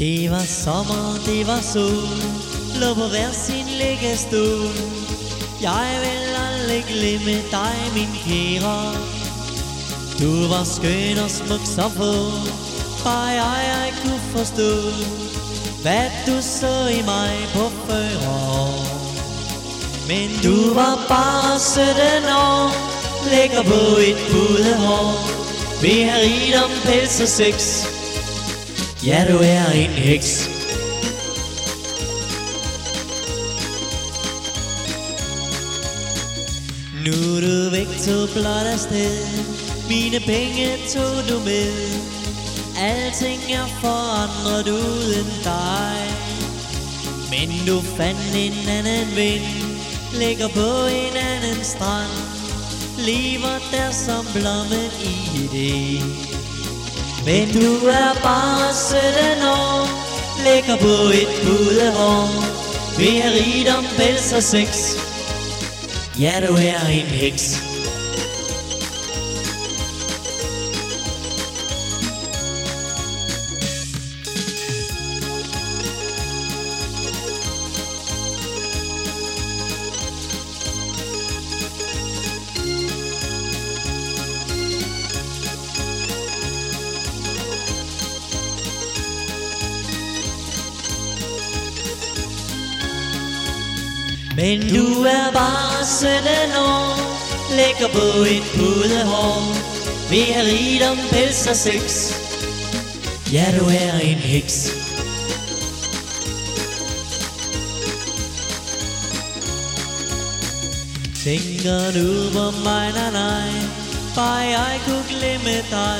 Det var sommer, det var sol, lå på hver sin liggestol. Jeg vil aldrig glemme dig, min kære. Du var skøn og smuk så få, bare jeg kunne forstå, hvad du så i mig på 40 år. Men du var bare 17 år, lækker på et pudehår. Vi har rigdom, pels og sex, ja, du er en heks. Nu er du væk, tog blot afsted. Mine penge tog du med. Alting er forandret uden dig. Men du fandt en anden ven, ligger på en anden strand, lever der som blommen i det. Men du er bare 17 år, ligger på et pudehår. Vi har rigdom, pels og sex, ja, du er en heks. Men du er bare 17 år, lækker på et pudehår. Vi har rigdom, pels og sex, ja, du er en heks. Tænker du på mig, nej, nej, bare jeg kunne glemme dig.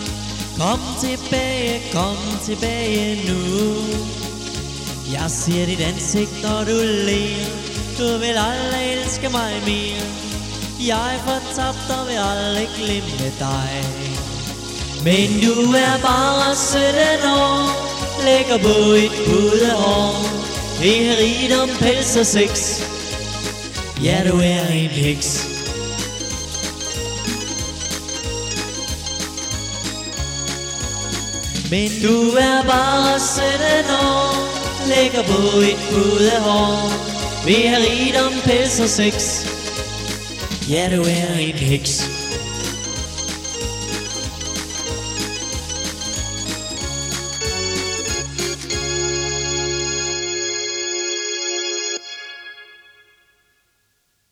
Kom tilbage nu. Jeg ser dit ansigt, når du ler. Du vil aldrig elske mig mere. Jeg fortabt og vil aldrig glemme dig. Men du er bare 17 år, lækker på et pudehår. Vi har rigdom, pels og sex, ja, du er en heks. Men du er bare 17 år, lækker på et pudehår. Vi har rigdom, pels og sex, ja, du er en heks.